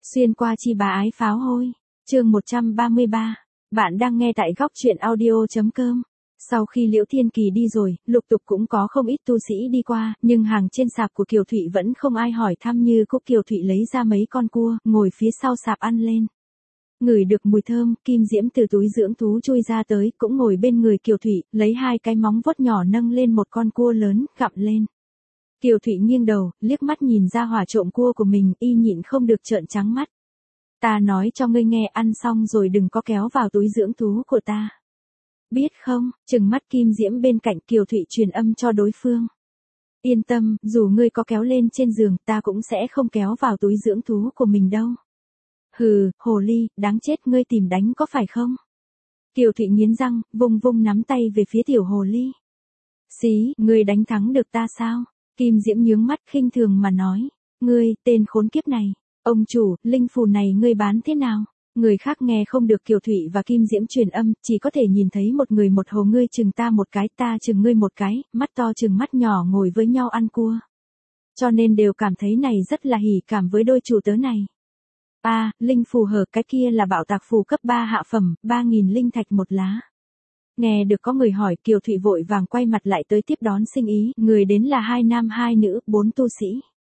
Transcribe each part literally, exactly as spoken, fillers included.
Xuyên qua chi bá ái pháo hôi. Chương một trăm ba mươi ba. Bạn đang nghe tại góc truyện audio chấm com. Sau khi Liễu Thiên Kỳ đi rồi, lục tục cũng có không ít tu sĩ đi qua, nhưng hàng trên sạp của Kiều Thụy vẫn không ai hỏi thăm. Như Cúc Kiều Thụy lấy ra mấy con cua, ngồi phía sau sạp ăn lên. Ngửi được mùi thơm, Kim Diễm từ túi dưỡng thú chui ra tới, cũng ngồi bên người Kiều Thụy, lấy hai cái móng vuốt nhỏ nâng lên một con cua lớn, gặm lên. Kiều Thụy nghiêng đầu, liếc mắt nhìn ra hỏa trộm cua của mình, y nhịn không được trợn trắng mắt. Ta nói cho ngươi nghe, ăn xong rồi đừng có kéo vào túi dưỡng thú của ta. Biết không? Trừng mắt Kim Diễm bên cạnh, Kiều Thụy truyền âm cho đối phương. Yên tâm, dù ngươi có kéo lên trên giường, ta cũng sẽ không kéo vào túi dưỡng thú của mình đâu. Hừ, hồ ly, đáng chết, ngươi tìm đánh có phải không? Kiều Thụy nghiến răng, vung vung nắm tay về phía tiểu hồ ly. Xí, ngươi đánh thắng được ta sao? Kim Diễm nhướng mắt khinh thường mà nói. Ngươi, tên khốn kiếp này. Ông chủ, linh phù này ngươi bán thế nào? Người khác nghe không được Kiều Thụy và Kim Diễm truyền âm, chỉ có thể nhìn thấy một người một hồ, ngươi chừng ta một cái, ta chừng ngươi một cái, mắt to chừng mắt nhỏ ngồi với nhau ăn cua. Cho nên đều cảm thấy này rất là hỉ cảm với đôi chủ tớ này. À, linh phù hở, cái kia là bảo tạc phù cấp ba hạ phẩm, ba nghìn linh thạch một lá. Nghe được có người hỏi, Kiều Thụy vội vàng quay mặt lại tới tiếp đón sinh ý, người đến là hai nam hai nữ, bốn tu sĩ.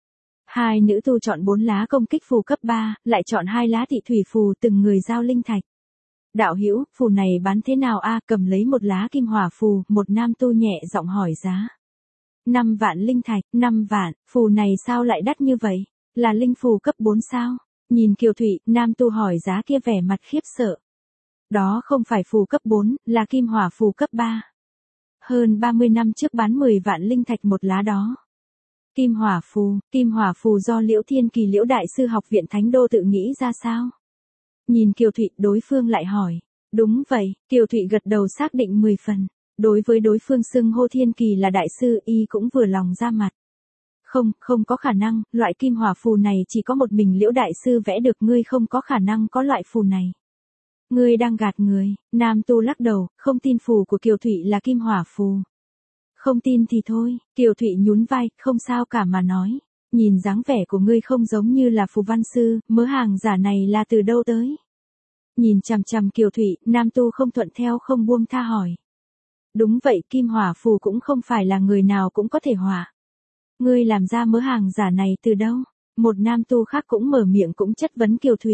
Hai nữ tu chọn bốn lá công kích phù cấp ba, lại chọn hai lá thị thủy phù, từng người giao linh thạch. Đạo hữu, phù này bán thế nào a? Cầm lấy một lá kim hỏa phù, một nam tu nhẹ giọng hỏi giá. Năm vạn linh thạch, năm vạn, phù này sao lại đắt như vậy? Là linh phù cấp bốn sao? Nhìn Kiều Thụy, nam tu hỏi giá kia vẻ mặt khiếp sợ. Đó không phải phù cấp bốn, là kim hỏa phù cấp ba. Hơn ba mươi năm trước bán mười vạn linh thạch một lá đó. Kim hỏa phù, kim hỏa phù do Liễu Thiên Kỳ Liễu Đại Sư Học viện Thánh Đô tự nghĩ ra sao? Nhìn Kiều Thụy, đối phương lại hỏi. Đúng vậy, Kiều Thụy gật đầu xác định mười phần. Đối với đối phương xưng hô Thiên Kỳ là Đại Sư, y cũng vừa lòng ra mặt. Không, không có khả năng, loại kim hỏa phù này chỉ có một mình Liễu Đại Sư vẽ được, ngươi không có khả năng có loại phù này. Ngươi đang gạt người. Nam tu lắc đầu, không tin phù của Kiều Thụy là kim hỏa phù. Không tin thì thôi, Kiều Thụy nhún vai, không sao cả mà nói. Nhìn dáng vẻ của ngươi không giống như là phù văn sư, mớ hàng giả này là từ đâu tới? Nhìn chằm chằm Kiều Thụy, nam tu không thuận theo không buông tha hỏi. Đúng vậy, kim hỏa phù cũng không phải là người nào cũng có thể hỏa. Ngươi làm ra mớ hàng giả này từ đâu? Một nam tu khác cũng mở miệng cũng chất vấn Kiều Thụy.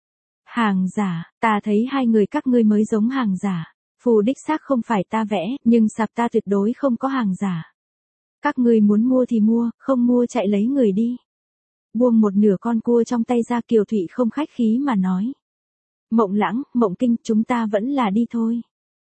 Hàng giả, ta thấy hai người các ngươi mới giống hàng giả. Phù đích xác không phải ta vẽ, nhưng sạp ta tuyệt đối không có hàng giả. Các ngươi muốn mua thì mua, không mua chạy lấy người đi. Buông một nửa con cua trong tay ra, Kiều Thụy không khách khí mà nói. Mộng Lãng, Mộng Kinh, chúng ta vẫn là đi thôi.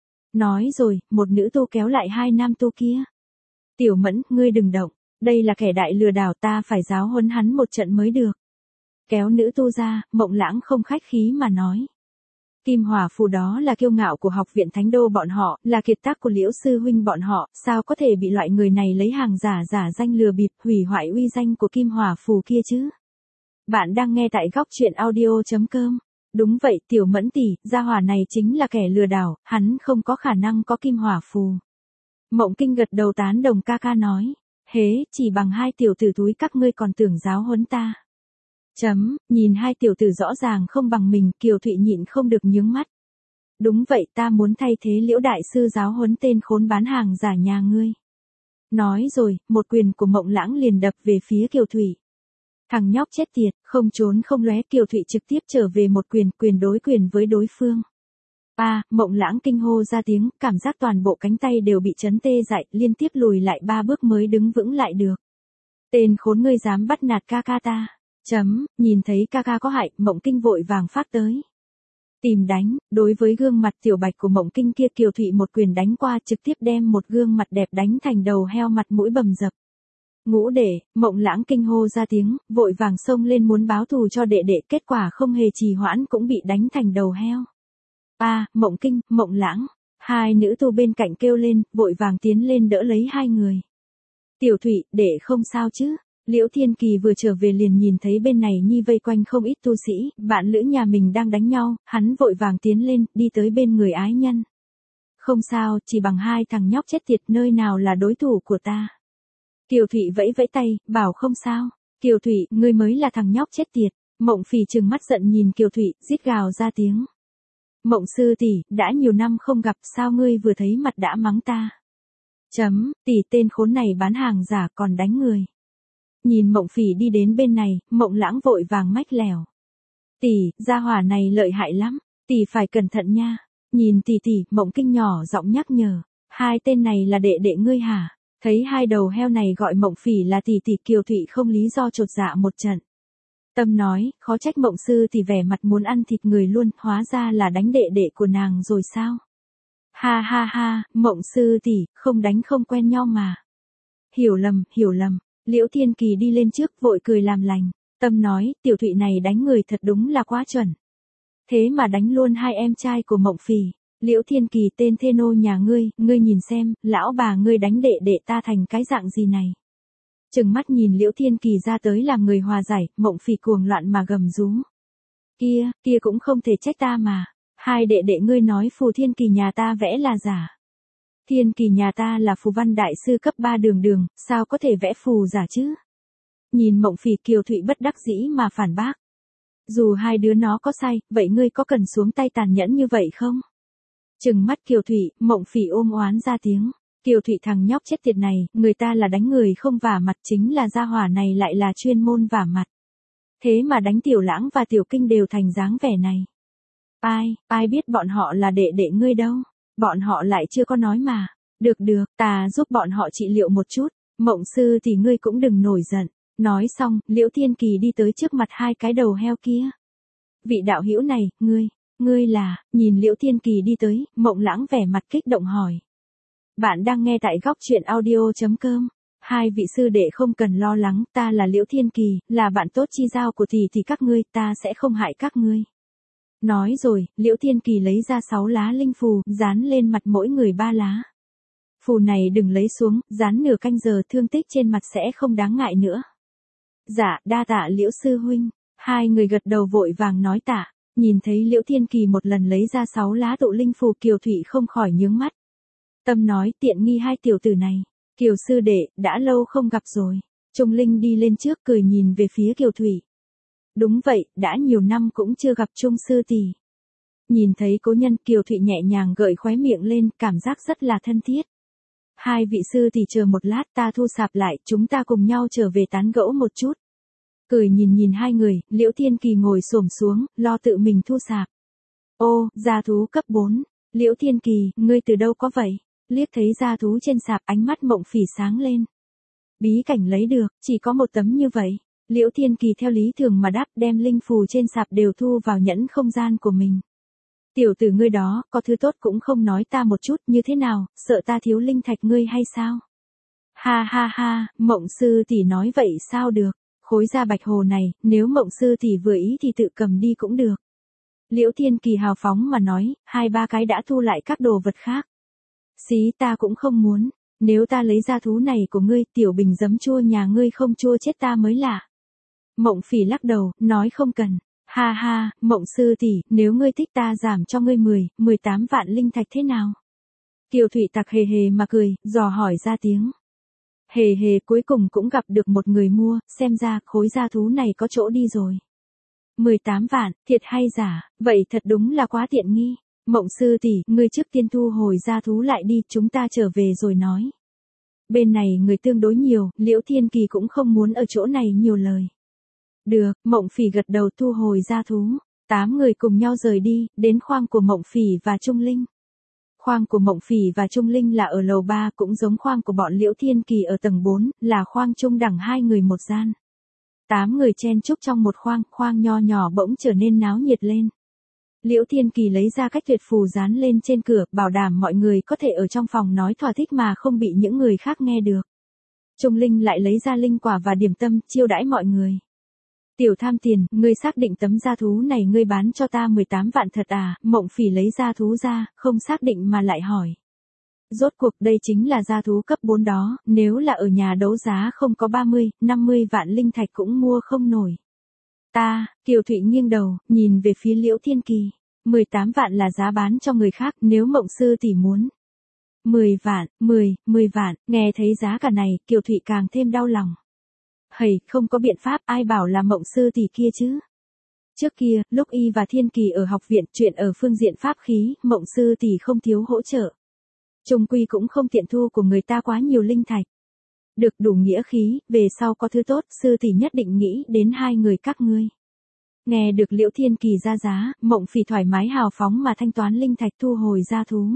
Nói rồi, một nữ tu kéo lại hai nam tu kia. Tiểu Mẫn, ngươi đừng động, đây là kẻ đại lừa đảo, ta phải giáo huấn hắn một trận mới được. Kéo nữ tu ra, Mộng Lãng không khách khí mà nói. Kim hỏa phù đó là kiêu ngạo của học viện Thánh Đô bọn họ, là kiệt tác của Liễu sư huynh bọn họ, sao có thể bị loại người này lấy hàng giả giả danh lừa bịp, hủy hoại uy danh của kim hỏa phù kia chứ? Bạn đang nghe tại góc truyện audio chấm com. Đúng vậy, Tiểu Mẫn tỷ, gia hỏa này chính là kẻ lừa đảo, hắn không có khả năng có kim hỏa phù. Mộng Kinh gật đầu tán đồng, ca ca nói. Hế, chỉ bằng hai tiểu tử túi các ngươi còn tưởng giáo huấn ta. Chấm, nhìn hai tiểu tử rõ ràng không bằng mình, Kiều Thụy nhịn không được nhướng mắt. Đúng vậy, ta muốn thay thế Liễu Đại Sư giáo huấn tên khốn bán hàng giả nhà ngươi. Nói rồi, một quyền của Mộng Lãng liền đập về phía Kiều Thụy. Thằng nhóc chết tiệt, không trốn không lóe, Kiều Thụy trực tiếp trở về một quyền, quyền đối quyền với đối phương. À, Mộng Lãng kinh hô ra tiếng, cảm giác toàn bộ cánh tay đều bị chấn tê dại, liên tiếp lùi lại ba bước mới đứng vững lại được. Tên khốn, ngươi dám bắt nạt ca ca ta. Chấm, nhìn thấy ca ca có hại, Mộng Kinh vội vàng phát tới. Tìm đánh, đối với gương mặt tiểu bạch của Mộng Kinh kia, Kiều Thụy một quyền đánh qua, trực tiếp đem một gương mặt đẹp đánh thành đầu heo, mặt mũi bầm dập. Ngũ đệ, Mộng Lãng kinh hô ra tiếng, vội vàng xông lên muốn báo thù cho đệ đệ, kết quả không hề trì hoãn cũng bị đánh thành đầu heo. À, Mộng Kinh, Mộng Lãng, hai nữ tu bên cạnh kêu lên, vội vàng tiến lên đỡ lấy hai người. Tiểu Thụy, đệ không sao chứ? Liễu Thiên Kỳ vừa trở về liền nhìn thấy bên này nhi vây quanh không ít tu sĩ, bạn lữ nhà mình đang đánh nhau, hắn vội vàng tiến lên, đi tới bên người ái nhân. Không sao, chỉ bằng hai thằng nhóc chết tiệt, nơi nào là đối thủ của ta. Kiều Thụy vẫy vẫy tay, bảo không sao. Kiều Thụy, ngươi mới là thằng nhóc chết tiệt. Mộng Phỉ trừng mắt giận nhìn Kiều Thụy, rít gào ra tiếng. Mộng sư tỷ, đã nhiều năm không gặp, sao ngươi vừa thấy mặt đã mắng ta? Chấm, tỷ tên khốn này bán hàng giả còn đánh người. Nhìn Mộng Phỉ đi đến bên này, Mộng Lãng vội vàng mách lèo. Tỷ, gia hỏa này lợi hại lắm, tỷ phải cẩn thận nha. Nhìn tỷ tỷ, Mộng Kinh nhỏ giọng nhắc nhở. Hai tên này là đệ đệ ngươi hả? Thấy hai đầu heo này gọi Mộng Phỉ là tỷ tỷ, Kiều Thụy không lý do chột dạ một trận. Tâm nói, khó trách Mộng sư tỷ vẻ mặt muốn ăn thịt người luôn, hóa ra là đánh đệ đệ của nàng rồi sao? Ha ha ha, Mộng sư tỷ, không đánh không quen nhau mà. Hiểu lầm, hiểu lầm. Liễu Thiên Kỳ đi lên trước vội cười làm lành. Tâm nói, Tiểu Thụy này đánh người thật đúng là quá chuẩn. Thế mà đánh luôn hai em trai của Mộng Phỉ. Liễu Thiên Kỳ, tên thê nô nhà ngươi, ngươi nhìn xem, lão bà ngươi đánh đệ đệ ta thành cái dạng gì này. Trừng mắt nhìn Liễu Thiên Kỳ ra tới làm người hòa giải, Mộng Phỉ cuồng loạn mà gầm rú. Kia, kia cũng không thể trách ta mà. Hai đệ đệ ngươi nói phù Thiên Kỳ nhà ta vẽ là giả. Thiên Kỳ nhà ta là phù văn đại sư cấp ba đường đường, sao có thể vẽ phù giả chứ? Nhìn Mộng Phỉ, Kiều Thụy bất đắc dĩ mà phản bác. Dù hai đứa nó có sai, vậy ngươi có cần xuống tay tàn nhẫn như vậy không? Trừng mắt Kiều Thụy, Mộng Phỉ ôm oán ra tiếng. Kiều Thụy thằng nhóc chết tiệt này, người ta là đánh người không vả mặt, chính là gia hỏa này lại là chuyên môn vả mặt. Thế mà đánh Tiểu Lãng và Tiểu Kinh đều thành dáng vẻ này. Ai, ai biết bọn họ là đệ đệ ngươi đâu, bọn họ lại chưa có nói mà. Được được, ta giúp bọn họ trị liệu một chút, Mộng sư thì ngươi cũng đừng nổi giận. Nói xong, Liễu Thiên Kỳ đi tới trước mặt hai cái đầu heo kia. Vị đạo hữu này, ngươi, ngươi là, nhìn Liễu Thiên Kỳ đi tới, Mộng Lãng vẻ mặt kích động hỏi. Bạn đang nghe tại góc truyện audio.com. Hai vị sư đệ không cần lo lắng, ta là Liễu Thiên Kỳ, là bạn tốt chi giao của tỷ tỷ các ngươi, ta sẽ không hại các ngươi. Nói rồi, Liễu Thiên Kỳ lấy ra sáu lá linh phù, dán lên mặt mỗi người ba lá. Phù này đừng lấy xuống, dán nửa canh giờ, thương tích trên mặt sẽ không đáng ngại nữa. Dạ, đa tạ Liễu sư huynh. Hai người gật đầu vội vàng nói tạ. Nhìn thấy Liễu Thiên Kỳ một lần lấy ra sáu lá tụ linh phù, Kiều Thụy không khỏi nhướng mắt. Tâm nói, tiện nghi hai tiểu tử này. Kiều sư đệ, đã lâu không gặp rồi. Trung Linh đi lên trước cười nhìn về phía Kiều Thụy. Đúng vậy, đã nhiều năm cũng chưa gặp Trung sư tỷ. Nhìn thấy cố nhân, Kiều Thụy nhẹ nhàng gợi khóe miệng lên, cảm giác rất là thân thiết. Hai vị sư tỷ chờ một lát, ta thu sạp lại, chúng ta cùng nhau trở về tán gẫu một chút. Cười nhìn nhìn hai người, Liễu Thiên Kỳ ngồi xổm xuống, lo tự mình thu sạp. Ô, gia thú cấp bốn. Liễu Thiên Kỳ, ngươi từ đâu có vậy? Liếc thấy gia thú trên sạp, ánh mắt Mộng Phỉ sáng lên. Bí cảnh lấy được, chỉ có một tấm như vậy. Liễu Thiên Kỳ theo lý thường mà đáp, đem linh phù trên sạp đều thu vào nhẫn không gian của mình. Tiểu tử ngươi đó, có thứ tốt cũng không nói ta một chút, như thế nào, sợ ta thiếu linh thạch ngươi hay sao? Ha ha ha, Mộng sư tỷ nói vậy sao được, khối da bạch hồ này, nếu Mộng sư tỷ vừa ý thì tự cầm đi cũng được. Liễu Thiên Kỳ hào phóng mà nói, hai ba cái đã thu lại các đồ vật khác. Xí, ta cũng không muốn, nếu ta lấy ra thú này của ngươi, tiểu bình giấm chua nhà ngươi không chua chết ta mới lạ. Mộng Phỉ lắc đầu, nói không cần. Ha ha, Mộng sư tỷ, nếu ngươi thích ta giảm cho ngươi mười, mười tám vạn linh thạch thế nào? Kiều Thụy tặc hề hề mà cười, dò hỏi ra tiếng. Hề hề, cuối cùng cũng gặp được một người mua, xem ra khối gia thú này có chỗ đi rồi. mười tám vạn, thiệt hay giả, vậy thật đúng là quá tiện nghi. Mộng sư tỷ, ngươi trước tiên thu hồi gia thú lại đi, chúng ta trở về rồi nói. Bên này người tương đối nhiều, Liễu Thiên Kỳ cũng không muốn ở chỗ này nhiều lời. Được, Mộng Phỉ gật đầu thu hồi gia thú. Tám người cùng nhau rời đi, đến khoang của Mộng Phỉ và Trung Linh. Khoang của Mộng Phỉ và Trung Linh là ở lầu ba, cũng giống khoang của bọn Liễu Thiên Kỳ ở tầng bốn, là khoang trung đẳng hai người một gian. Tám người chen chúc trong một khoang, khoang nho nhỏ bỗng trở nên náo nhiệt lên. Liễu Thiên Kỳ lấy ra cách tuyệt phù dán lên trên cửa, bảo đảm mọi người có thể ở trong phòng nói thỏa thích mà không bị những người khác nghe được. Trung Linh lại lấy ra linh quả và điểm tâm, chiêu đãi mọi người. Tiểu tham tiền, ngươi xác định tấm gia thú này ngươi bán cho ta mười tám vạn thật à? Mộng Phỉ lấy gia thú ra, không xác định mà lại hỏi. Rốt cuộc đây chính là gia thú cấp bốn đó, nếu là ở nhà đấu giá không có ba mươi, năm mươi vạn linh thạch cũng mua không nổi. Ta, Kiều Thụy nghiêng đầu, nhìn về phía Liễu Thiên Kỳ. mười tám vạn là giá bán cho người khác, nếu Mộng sư tỷ muốn. mười vạn, mười, mười vạn, nghe thấy giá cả này, Kiều Thụy càng thêm đau lòng. Hầy, không có biện pháp, ai bảo là Mộng sư tỷ kia chứ. Trước kia, lúc Y và Thiên Kỳ ở học viện, chuyện ở phương diện pháp khí, Mộng sư tỷ không thiếu hỗ trợ. Chung quy cũng không tiện thu của người ta quá nhiều linh thạch. Được đủ nghĩa khí, về sau có thứ tốt, sư tỷ nhất định nghĩ đến hai người các ngươi. Nghe được Liễu Thiên Kỳ ra giá, Mộng Phỉ thoải mái hào phóng mà thanh toán linh thạch thu hồi gia thú.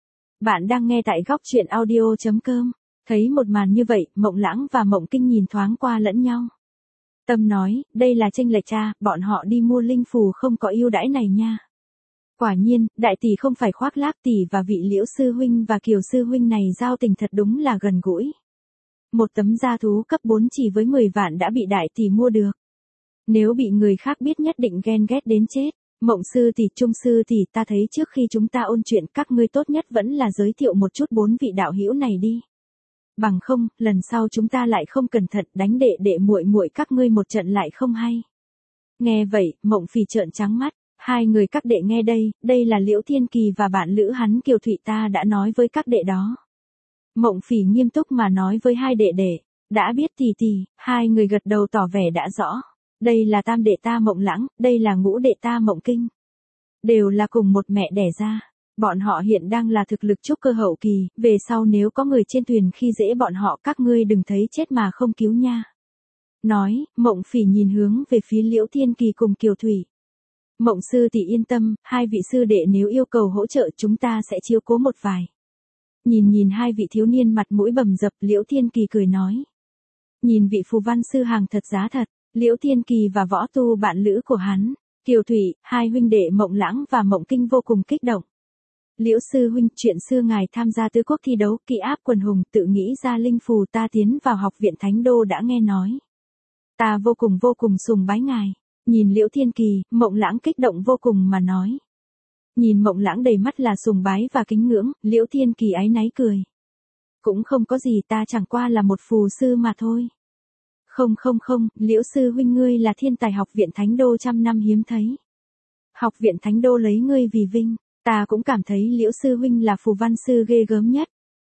Bạn đang nghe tại góc truyện audio chấm com. Thấy một màn như vậy, Mộng Lãng và Mộng Kinh nhìn thoáng qua lẫn nhau. Tâm nói, đây là chênh lệch cha, bọn họ đi mua linh phù không có ưu đãi này nha. Quả nhiên, đại tỷ không phải khoác lác, tỷ và vị Liễu sư huynh và Kiều sư huynh này giao tình thật đúng là gần gũi. Một tấm gia thú cấp bốn chỉ với mười vạn đã bị đại tỷ mua được. Nếu bị người khác biết nhất định ghen ghét đến chết. Mộng sư tỷ, Trung sư tỷ, ta thấy trước khi chúng ta ôn chuyện các ngươi tốt nhất vẫn là giới thiệu một chút bốn vị đạo hữu này đi. Bằng không, lần sau chúng ta lại không cẩn thận đánh đệ đệ muội muội các ngươi một trận lại không hay. Nghe vậy, Mộng Phỉ trợn trắng mắt, hai người các đệ nghe đây, đây là Liễu Thiên Kỳ và bạn lữ hắn Kiều Thụy, ta đã nói với các đệ đó. Mộng Phỉ nghiêm túc mà nói với hai đệ đệ, đã biết tỷ tỷ, hai người gật đầu tỏ vẻ đã rõ. Đây là tam đệ ta Mộng Lãng, đây là ngũ đệ ta Mộng Kinh. Đều là cùng một mẹ đẻ ra. Bọn họ hiện đang là thực lực trúc cơ hậu kỳ, về sau nếu có người trên thuyền khi dễ bọn họ các ngươi đừng thấy chết mà không cứu nha. Nói, Mộng Phỉ nhìn hướng về phía Liễu Thiên Kỳ cùng Kiều Thủy. Mộng sư tỷ yên tâm, hai vị sư đệ nếu yêu cầu hỗ trợ chúng ta sẽ chiếu cố một vài. Nhìn nhìn hai vị thiếu niên mặt mũi bầm dập, Liễu Thiên Kỳ cười nói. Nhìn vị phù văn sư hàng thật giá thật, Liễu Thiên Kỳ và võ tu bạn lữ của hắn, Kiều Thủy, hai huynh đệ Mộng Lãng và Mộng Kinh vô cùng kích động. Liễu sư huynh, chuyện xưa ngài tham gia tứ quốc thi đấu kỵ áp quần hùng tự nghĩ ra linh phù ta tiến vào học viện Thánh Đô đã nghe nói. Ta vô cùng vô cùng sùng bái ngài. Nhìn Liễu Thiên Kỳ, Mộng Lãng kích động vô cùng mà nói. Nhìn Mộng Lãng đầy mắt là sùng bái và kính ngưỡng, Liễu Thiên Kỳ áy náy cười. Cũng không có gì, ta chẳng qua là một phù sư mà thôi. Không không không, Liễu sư huynh ngươi là thiên tài học viện Thánh Đô trăm năm hiếm thấy. Học viện Thánh Đô lấy ngươi vì vinh, ta cũng cảm thấy Liễu sư huynh là phù văn sư ghê gớm nhất.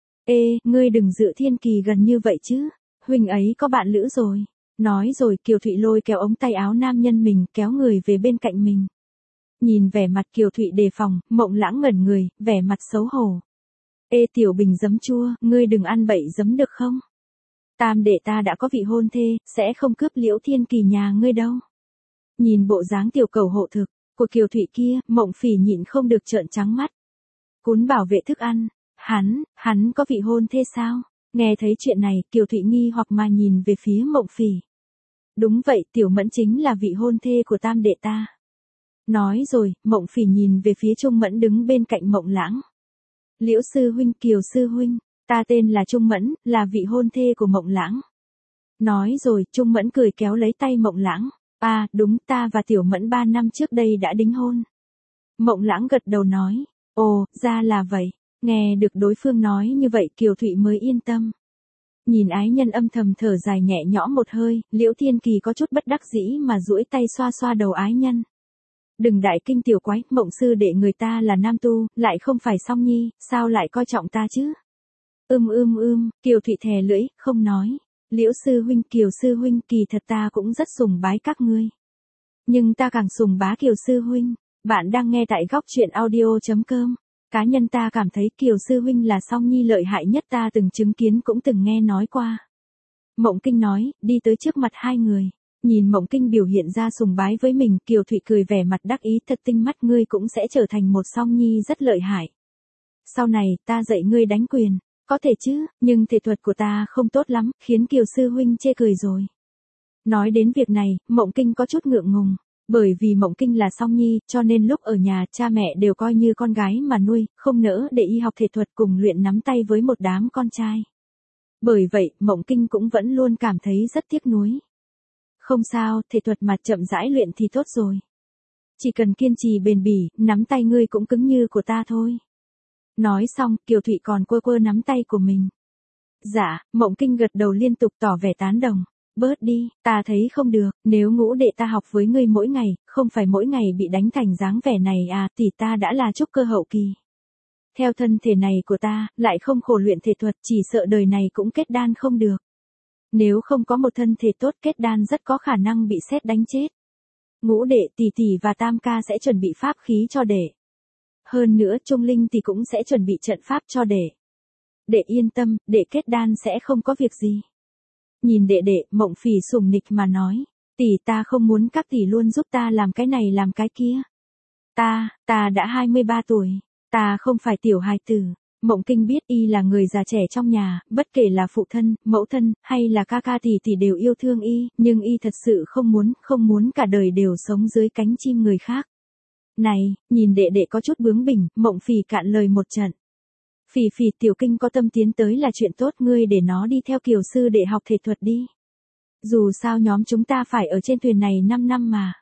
Ê, ngươi đừng dự Thiên Kỳ gần như vậy chứ, huynh ấy có bạn lữ rồi. Nói rồi Kiều Thụy lôi kéo ống tay áo nam nhân mình kéo người về bên cạnh mình. Nhìn vẻ mặt Kiều Thụy đề phòng, Mộng Lãng ngẩn người, vẻ mặt xấu hổ. Ê tiểu bình giấm chua, ngươi đừng ăn bậy giấm được không? Tam đệ ta đã có vị hôn thê, sẽ không cướp Liễu Thiên Kỳ nhà ngươi đâu. Nhìn bộ dáng tiểu cầu hộ thực của Kiều Thụy kia, Mộng Phỉ nhịn không được trợn trắng mắt. Cún bảo vệ thức ăn, hắn, hắn có vị hôn thê sao? Nghe thấy chuyện này, Kiều Thụy nghi hoặc mà nhìn về phía Mộng Phỉ. Đúng vậy, tiểu Mẫn chính là vị hôn thê của tam đệ ta. Nói rồi, Mộng Phỉ nhìn về phía Trung Mẫn đứng bên cạnh Mộng Lãng. Liễu sư huynh, Kiều sư huynh, ta tên là Trung Mẫn, là vị hôn thê của Mộng Lãng. Nói rồi, Trung Mẫn cười kéo lấy tay Mộng Lãng. À, đúng, ta và tiểu Mẫn ba năm trước đây đã đính hôn. Mộng Lãng gật đầu nói. Ồ, ra là vậy. Nghe được đối phương nói như vậy Kiều Thụy mới yên tâm. Nhìn ái nhân âm thầm thở dài nhẹ nhõm một hơi, Liễu Thiên Kỳ có chút bất đắc dĩ mà duỗi tay xoa xoa đầu ái nhân. Đừng đại kinh tiểu quái, Mộng sư đệ người ta là nam tu, lại không phải song nhi, sao lại coi trọng ta chứ? Ưm ưm ưm, Kiều Thụy thè lưỡi, không nói. Liễu sư huynh, Kiều sư huynh, kỳ thật ta cũng rất sùng bái các ngươi. Nhưng ta càng sùng bá Kiều sư huynh. Bạn đang nghe tại góc truyện audio chấm com. Cá nhân ta cảm thấy Kiều sư huynh là song nhi lợi hại nhất ta từng chứng kiến cũng từng nghe nói qua. Mộng Kinh nói, đi tới trước mặt hai người. Nhìn Mộng Kinh biểu hiện ra sùng bái với mình, Kiều Thụy cười vẻ mặt đắc ý, thật tinh mắt, ngươi cũng sẽ trở thành một song nhi rất lợi hại. Sau này, ta dạy ngươi đánh quyền, có thể chứ, nhưng thể thuật của ta không tốt lắm, khiến Kiều sư huynh chê cười rồi. Nói đến việc này, Mộng Kinh có chút ngượng ngùng. Bởi vì Mộng Kinh là song nhi, cho nên lúc ở nhà cha mẹ đều coi như con gái mà nuôi, không nỡ để y học thể thuật cùng luyện nắm tay với một đám con trai. Bởi vậy, Mộng Kinh cũng vẫn luôn cảm thấy rất tiếc nuối. Không sao, thể thuật mà chậm rãi luyện thì tốt rồi. Chỉ cần kiên trì bền bỉ, nắm tay ngươi cũng cứng như của ta thôi. Nói xong, Kiều Thụy còn quơ quơ nắm tay của mình. Dạ, Mộng Kinh gật đầu liên tục tỏ vẻ tán đồng. Bớt đi, ta thấy không được, nếu ngũ đệ ta học với ngươi mỗi ngày, không phải mỗi ngày bị đánh thành dáng vẻ này à, thì ta đã là trúc cơ hậu kỳ. Theo thân thể này của ta, lại không khổ luyện thể thuật, chỉ sợ đời này cũng kết đan không được. Nếu không có một thân thể tốt, kết đan rất có khả năng bị sét đánh chết. Ngũ đệ, tỷ tỷ và tam ca sẽ chuẩn bị pháp khí cho đệ. Hơn nữa Trung Linh thì cũng sẽ chuẩn bị trận pháp cho đệ. Đệ yên tâm, đệ kết đan sẽ không có việc gì. Nhìn đệ đệ, Mộng Phỉ sủng nịch mà nói, tỷ ta không muốn các tỷ luôn giúp ta làm cái này làm cái kia. Ta, ta đã hai mươi ba tuổi, ta không phải tiểu hài tử. Mộng Kinh biết y là người già trẻ trong nhà, bất kể là phụ thân, mẫu thân, hay là ca ca tỷ tỷ đều yêu thương y, nhưng y thật sự không muốn, không muốn cả đời đều sống dưới cánh chim người khác. Này, nhìn đệ đệ có chút bướng bỉnh, Mộng Phỉ cạn lời một trận. Phỉ Phỉ, Tiểu Kinh có tâm tiến tới là chuyện tốt, ngươi để nó đi theo Kiều sư đệ học thể thuật đi. Dù sao nhóm chúng ta phải ở trên thuyền này năm năm mà.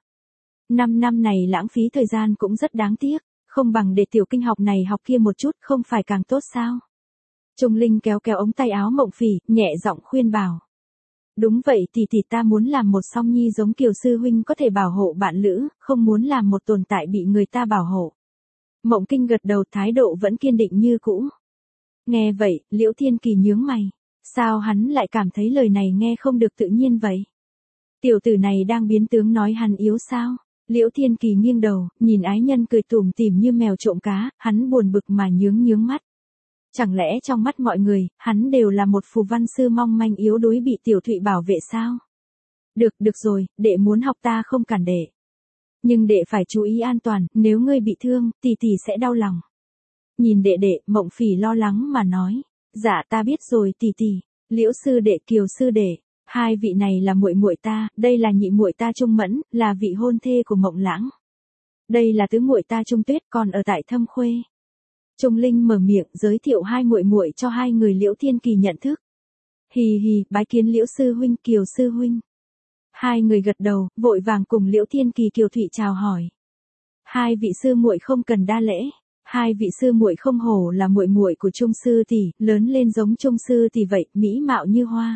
năm năm này lãng phí thời gian cũng rất đáng tiếc, không bằng để Tiểu Kinh học này học kia một chút, không phải càng tốt sao? Trung Linh kéo kéo ống tay áo Mộng Phỉ, nhẹ giọng khuyên bảo. Đúng vậy, tỷ tỷ ta muốn làm một song nhi giống Kiều sư huynh có thể bảo hộ bạn lữ, không muốn làm một tồn tại bị người ta bảo hộ. Mộng Kinh gật đầu, thái độ vẫn kiên định như cũ. Nghe vậy, Liễu Thiên Kỳ nhướng mày. Sao hắn lại cảm thấy lời này nghe không được tự nhiên vậy? Tiểu tử này đang biến tướng nói hắn yếu sao? Liễu Thiên Kỳ nghiêng đầu, nhìn ái nhân cười tủm tỉm như mèo trộm cá, hắn buồn bực mà nhướng nhướng mắt. Chẳng lẽ trong mắt mọi người, hắn đều là một phù văn sư mong manh yếu đuối bị Tiểu Thụy bảo vệ sao? Được, được rồi, đệ muốn học ta không cản đệ. Nhưng đệ phải chú ý an toàn, nếu ngươi bị thương, tỷ tỷ sẽ đau lòng. Nhìn đệ đệ, Mộng Phỉ lo lắng mà nói. Dạ ta biết rồi tỷ tỷ. Liễu sư đệ, Kiều sư đệ, hai vị này là muội muội ta, đây là nhị muội ta Trung Mẫn, là vị hôn thê của Mộng Lãng. Đây là tứ muội ta Trung Tuyết, còn ở tại Thâm Khuê. Trung Linh mở miệng giới thiệu hai muội muội cho hai người Liễu Thiên Kỳ nhận thức. Hì hì, bái kiến Liễu sư huynh, Kiều sư huynh. Hai người gật đầu, vội vàng cùng Liễu Thiên Kỳ, Kiều Thụy chào hỏi. Hai vị sư muội không cần đa lễ. Hai vị sư muội không hổ là muội muội của Trung sư tỷ, lớn lên giống Trung sư tỷ vậy, mỹ mạo như hoa.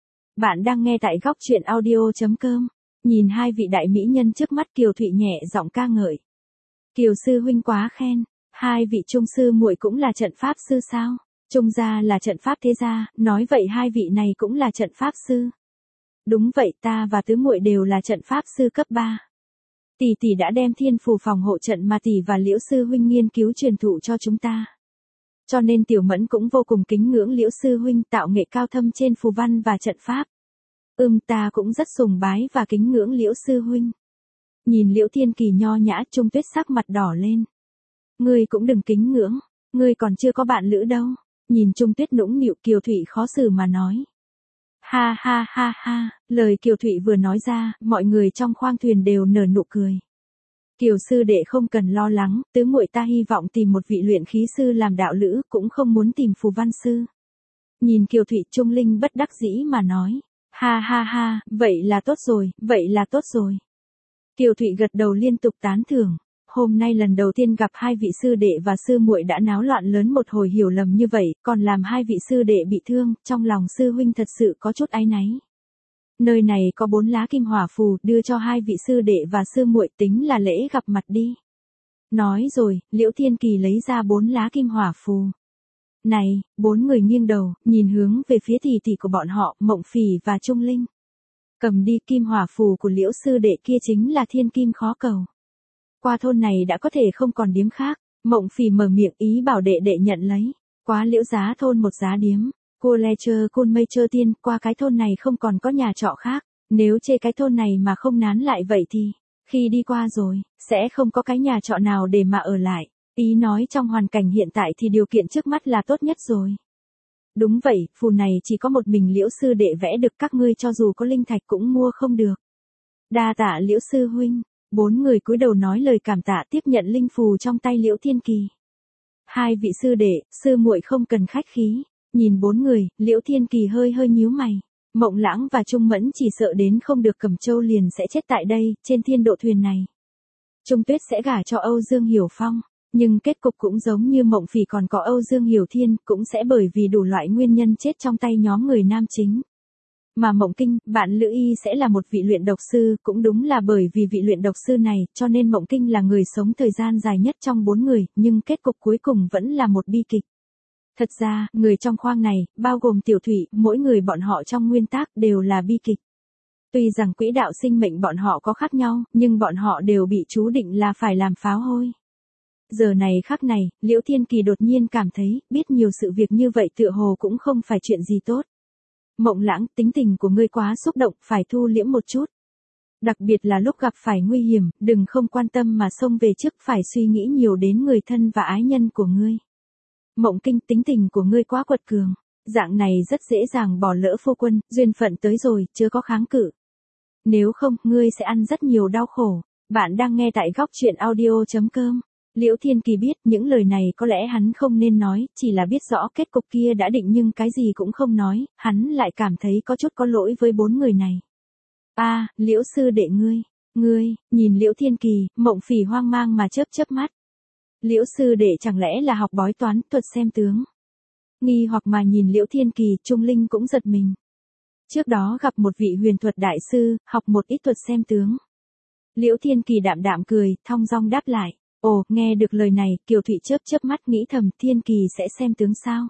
Bạn đang nghe tại góc truyện audio chấm com. Nhìn hai vị đại mỹ nhân trước mắt, Kiều Thụy nhẹ giọng ca ngợi. Kiều sư huynh quá khen, hai vị Trung sư muội cũng là trận pháp sư sao? Trung gia là trận pháp thế gia, nói vậy hai vị này cũng là trận pháp sư. Đúng vậy, ta và tứ muội đều là trận pháp sư cấp ba. Tỷ tỷ đã đem thiên phù phòng hộ trận mà tỷ và Liễu sư huynh nghiên cứu truyền thụ cho chúng ta. Cho nên Tiểu Mẫn cũng vô cùng kính ngưỡng Liễu sư huynh tạo nghệ cao thâm trên phù văn và trận pháp. Ừm, ta cũng rất sùng bái và kính ngưỡng Liễu sư huynh. Nhìn Liễu Thiên Kỳ nho nhã, Trung Tuyết sắc mặt đỏ lên. Ngươi cũng đừng kính ngưỡng, ngươi còn chưa có bạn lữ đâu. Nhìn Trung Tuyết nũng nịu, Kiều Thụy khó xử mà nói. Ha ha ha ha, lời Kiều Thụy vừa nói ra, mọi người trong khoang thuyền đều nở nụ cười. Kiều sư đệ không cần lo lắng, tứ muội ta hy vọng tìm một vị luyện khí sư làm đạo lữ, cũng không muốn tìm phù văn sư. Nhìn Kiều Thụy, Trung Linh bất đắc dĩ mà nói. Ha ha ha, vậy là tốt rồi, vậy là tốt rồi. Kiều Thụy gật đầu liên tục tán thưởng. Hôm nay lần đầu tiên gặp hai vị sư đệ và sư muội đã náo loạn lớn một hồi hiểu lầm như vậy, còn làm hai vị sư đệ bị thương, trong lòng sư huynh thật sự có chút áy náy. Nơi này có bốn lá kim hỏa phù, đưa cho hai vị sư đệ và sư muội tính là lễ gặp mặt đi. Nói rồi, Liễu Thiên Kỳ lấy ra bốn lá kim hỏa phù. Này, bốn người nghiêng đầu, nhìn hướng về phía tỷ tỷ của bọn họ, Mộng Phỉ và Trung Linh. Cầm đi, kim hỏa phù của Liễu sư đệ kia chính là thiên kim khó cầu. Qua thôn này đã có thể không còn điếm khác. Mộng Phỉ mở miệng ý bảo đệ đệ nhận lấy. Quá Liễu giá thôn một giá điếm. Cô le chơ côn mây chơ tiên, qua cái thôn này không còn có nhà trọ khác. Nếu chê cái thôn này mà không nán lại vậy thì, khi đi qua rồi, sẽ không có cái nhà trọ nào để mà ở lại. Ý nói trong hoàn cảnh hiện tại thì điều kiện trước mắt là tốt nhất rồi. Đúng vậy, phù này chỉ có một mình Liễu sư đệ vẽ được, các ngươi cho dù có linh thạch cũng mua không được. Đa tạ Liễu sư huynh. Bốn người cúi đầu nói lời cảm tạ tiếp nhận linh phù trong tay Liễu Thiên Kỳ. Hai vị sư đệ, sư muội không cần khách khí. Nhìn bốn người, Liễu Thiên Kỳ hơi hơi nhíu mày. Mộng Lãng và Trung Mẫn chỉ sợ đến không được Cẩm Châu liền sẽ chết tại đây, trên thiên độ thuyền này. Trung Tuyết sẽ gả cho Âu Dương Hiểu Phong, nhưng kết cục cũng giống như Mộng Phỉ còn có Âu Dương Hiểu Thiên, cũng sẽ bởi vì đủ loại nguyên nhân chết trong tay nhóm người nam chính. Mà Mộng Kinh, bạn Lữ Y sẽ là một vị luyện độc sư, cũng đúng là bởi vì vị luyện độc sư này, cho nên Mộng Kinh là người sống thời gian dài nhất trong bốn người, nhưng kết cục cuối cùng vẫn là một bi kịch. Thật ra, người trong khoang này, bao gồm Tiểu Thụy, mỗi người bọn họ trong nguyên tác đều là bi kịch. Tuy rằng quỹ đạo sinh mệnh bọn họ có khác nhau, nhưng bọn họ đều bị chú định là phải làm pháo hôi. Giờ này khắc này, Liễu Thiên Kỳ đột nhiên cảm thấy, biết nhiều sự việc như vậy tựa hồ cũng không phải chuyện gì tốt. Mộng Lãng, tính tình của ngươi quá xúc động, phải thu liễm một chút. Đặc biệt là lúc gặp phải nguy hiểm, đừng không quan tâm mà xông về trước, phải suy nghĩ nhiều đến người thân và ái nhân của ngươi. Mộng Kinh, tính tình của ngươi quá quật cường, dạng này rất dễ dàng bỏ lỡ phu quân, duyên phận tới rồi, chưa có kháng cự. Nếu không, ngươi sẽ ăn rất nhiều đau khổ. Bạn đang nghe tại góc truyện audio chấm com. Liễu Thiên Kỳ biết những lời này có lẽ hắn không nên nói, chỉ là biết rõ kết cục kia đã định nhưng cái gì cũng không nói, hắn lại cảm thấy có chút có lỗi với bốn người này. A, à, Liễu sư đệ ngươi, ngươi, nhìn Liễu Thiên Kỳ, Mộng Phỉ hoang mang mà chớp chớp mắt. Liễu sư đệ chẳng lẽ là học bói toán, thuật xem tướng? Nghi hoặc mà nhìn Liễu Thiên Kỳ, Trung Linh cũng giật mình. Trước đó gặp một vị huyền thuật đại sư, học một ít thuật xem tướng. Liễu Thiên Kỳ đạm đạm cười, thong dong đáp lại. Ồ, nghe được lời này, Kiều Thụy chớp chớp mắt nghĩ thầm, Thiên Kỳ sẽ xem tướng sao?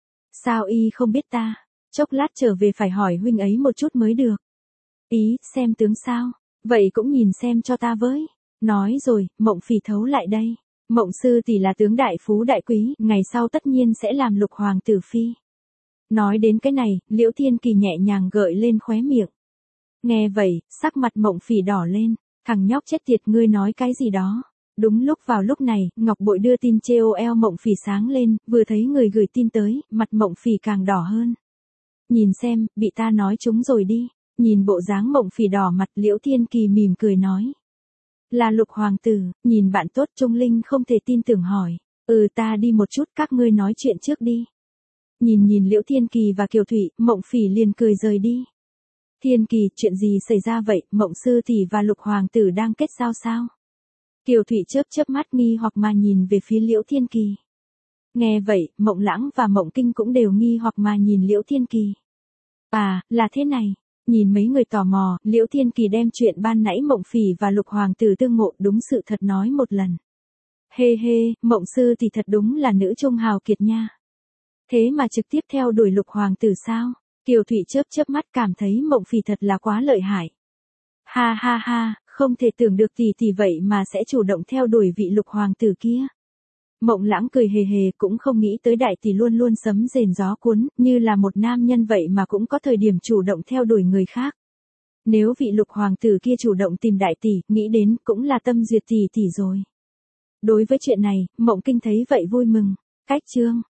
Sao y không biết ta? Chốc lát trở về phải hỏi huynh ấy một chút mới được. Ý, xem tướng sao? Vậy cũng nhìn xem cho ta với. Nói rồi, Mộng Phỉ thấu lại đây. Mộng sư tỷ là tướng đại phú đại quý, ngày sau tất nhiên sẽ làm lục hoàng tử phi. Nói đến cái này, Liễu Thiên Kỳ nhẹ nhàng gợi lên khóe miệng. Nghe vậy, sắc mặt Mộng Phỉ đỏ lên, thằng nhóc chết tiệt ngươi nói cái gì đó. Đúng lúc vào lúc này, Ngọc Bội đưa tin chê ô eo Mộng Phỉ sáng lên, vừa thấy người gửi tin tới, mặt Mộng Phỉ càng đỏ hơn. Nhìn xem, bị ta nói trúng rồi đi. Nhìn bộ dáng Mộng Phỉ đỏ mặt, Liễu Thiên Kỳ mỉm cười nói. Là lục hoàng tử, nhìn bạn tốt. Trung Linh không thể tin tưởng hỏi. Ừ, ta đi một chút, các ngươi nói chuyện trước đi. Nhìn nhìn Liễu Thiên Kỳ và Kiều Thụy, Mộng Phỉ liền cười rời đi. Thiên Kỳ, chuyện gì xảy ra vậy, Mộng sư tỷ và lục hoàng tử đang kết giao sao? Kiều Thụy chớp chớp mắt nghi hoặc mà nhìn về phía Liễu Thiên Kỳ. Nghe vậy, Mộng Lãng và Mộng Kinh cũng đều nghi hoặc mà nhìn Liễu Thiên Kỳ. À, là thế này. Nhìn mấy người tò mò, Liễu Thiên Kỳ đem chuyện ban nãy Mộng Phỉ và lục hoàng tử tương ngộ đúng sự thật nói một lần. Hê hê, Mộng sư thì thật đúng là nữ trung hào kiệt nha. Thế mà trực tiếp theo đuổi lục hoàng tử sao? Kiều Thụy chớp chớp mắt cảm thấy Mộng Phỉ thật là quá lợi hại. Ha ha ha, không thể tưởng được tỷ tỷ vậy mà sẽ chủ động theo đuổi vị lục hoàng tử kia. Mộng Lãng cười hề hề, cũng không nghĩ tới đại tỷ luôn luôn sấm rền gió cuốn, như là một nam nhân vậy mà cũng có thời điểm chủ động theo đuổi người khác. Nếu vị lục hoàng tử kia chủ động tìm đại tỷ, nghĩ đến cũng là tâm duyệt tỷ tỷ rồi. Đối với chuyện này, Mộng Kinh thấy vậy vui mừng. Cách chương